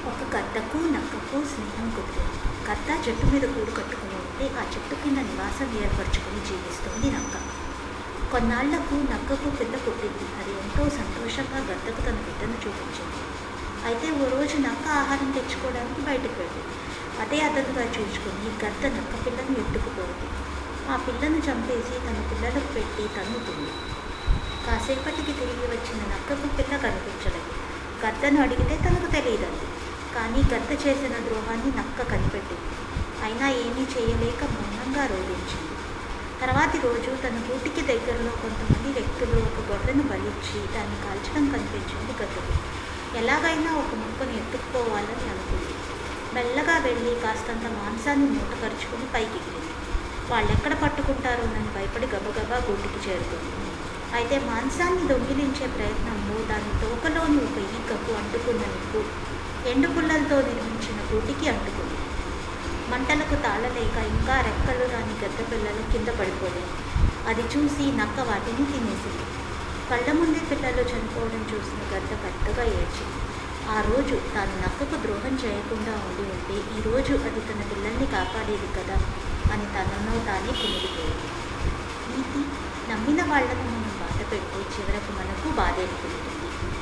ఒక గద్దకు నక్కకు స్నేహం కుదిరింది. గద్ద చెట్టు మీద గూడు కట్టుకుని ఉంటే ఆ చెట్టు కింద నివాసం ఏర్పరచుకుని జీవిస్తుంది నక్క. కొన్నాళ్లకు నక్కకు పిల్ల పుట్టింది. అది ఎంతో సంతోషంగా గద్దకు తన బిడ్డను చూపించింది. అయితే ఓ రోజు నక్క ఆహారం తెచ్చుకోవడానికి బయటకు వెళ్ళింది. అదే అదనుగా చూసుకుని గద్ద నక్క పిల్లను ఎత్తుకుపోయింది. ఆ పిల్లను చంపేసి తన పిల్లలకు పెట్టి తన్నుతుంది. కాసేపటికి తిరిగి వచ్చిన నక్కకు పిల్ల కనిపించలేదు. గద్దను అడిగితే తనకు తెలియదండి. కానీ గద్ద చేసిన ద్రోహాన్ని నక్క కనిపెట్టింది. అయినా ఏమీ చేయలేక మౌనంగా రోధించింది. తర్వాతి రోజు తన గూటికి దగ్గరలో కొంతమంది వ్యక్తులు ఒక గొర్రెను బలిచ్చి దాన్ని కాల్చడం కనిపించింది గద్దకు. ఎలాగైనా ఒక ముక్కను ఎత్తుకుపోవాలని అనుకుంది. మెల్లగా వెళ్ళి కాస్తంత మాంసాన్ని మూటపరుచుకుని పైకి ఎగిరింది. వాళ్ళెక్కడ పట్టుకుంటారోనని భయపడి గబగబా గూటికి చేరుకుంది. అయితే మాంసాన్ని దొంగిలించే ప్రయత్నంలో దాని తోకలోని ఒక ఈకకు అంటుకున్న నిప్పు ఎండుపుల్లలతో నిర్మించిన గూటికి అంటుకుంది. మంటలకు తాళలేక ఇంకా రెక్కలు రాని గద్ద పిల్లలు కింద పడిపోలేదు. అది చూసి నక్క వాటిని తినేసింది. కళ్ళ ముందే పిల్లలు చనిపోవడం చూసిన గద్ద పెద్దగా ఏడ్చింది. ఆ రోజు తాను నక్కకు ద్రోహం చేయకుండా ఉండి ఉంటే ఈరోజు అది తన పిల్లల్ని కాపాడేది కదా అని తనలో తానే కుమిలిపోయింది. నీతి: నమ్మిన వాళ్లను మనం బాధ పెడితే చివరకు మనకు బాధ ఏర్పడుతుంది.